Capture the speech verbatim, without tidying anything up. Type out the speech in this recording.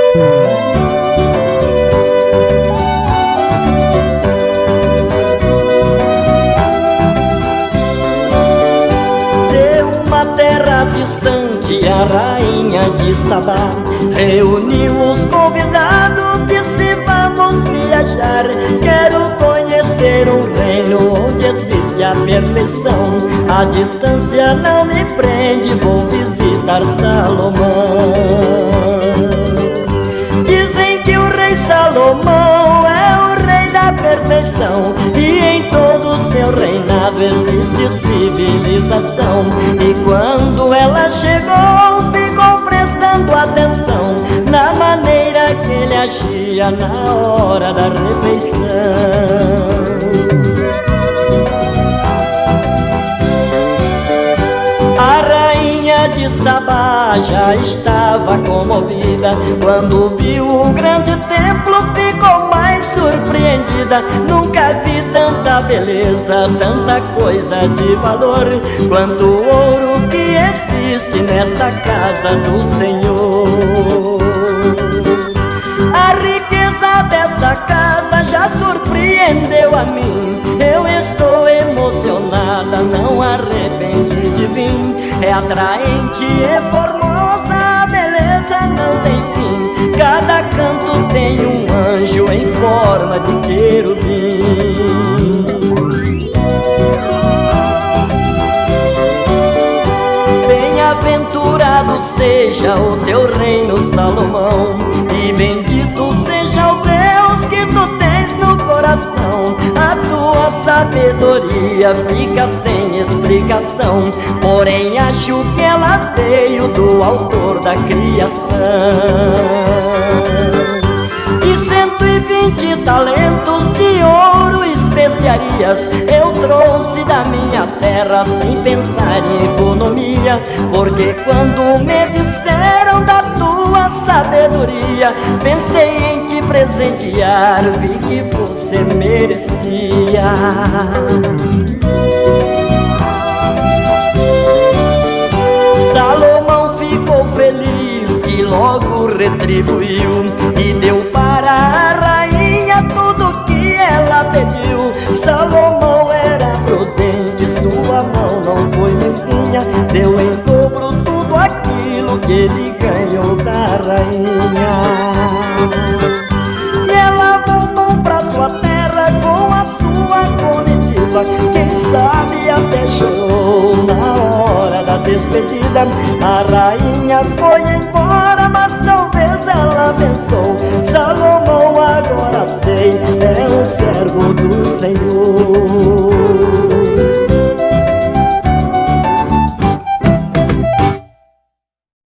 Distante, a rainha de Sabá reuniu os convidados, disse: vamos viajar. Quero conhecer um reino onde existe a perfeição. A distância não me prende, vou visitar Salomão. Dizem que o rei Salomão é o rei da perfeição, e em todo o seu reinado existe civilização. E quando ela chegou, ficou prestando atenção na maneira que ele agia na hora da refeição. A rainha de Sabá já estava comovida. Quando viu o grande templo, ficou mais surpreendida. Nunca vi tanta beleza, tanta coisa de valor, quanto o ouro que existe nesta casa do Senhor. A riqueza desta casa já surpreendeu a mim. Eu estou emocionada, não arrependi de vir. É atraente, é formosa, a beleza não tem fim. Cada canto tem um anjo em forma de querubim. Bem-aventurado seja o teu reino, Salomão, e bendito seja o Deus que tu tens no coração. A tua sabedoria fica sem explicação, porém acho que ela veio do autor da criação. E cento e vinte talentos de ouro e especiarias eu trouxe da minha terra sem pensar em economia, porque quando me disseram da tua sabedoria, pensei em te presentear, vi que você merecia. Salomão ficou feliz e logo retribuiu, e deu para a rainha tudo que ela pediu. Salomão era prudente, sua mão não foi mesquinha, deu em dobro tudo aquilo que ele ganhou da rainha. E ela voltou pra sua terra com a sua comitiva. Quem sabe até chorou na hora da despedida. A rainha foi embora, mas talvez ela pensou: Salomão, agora sei, é um servo do Senhor.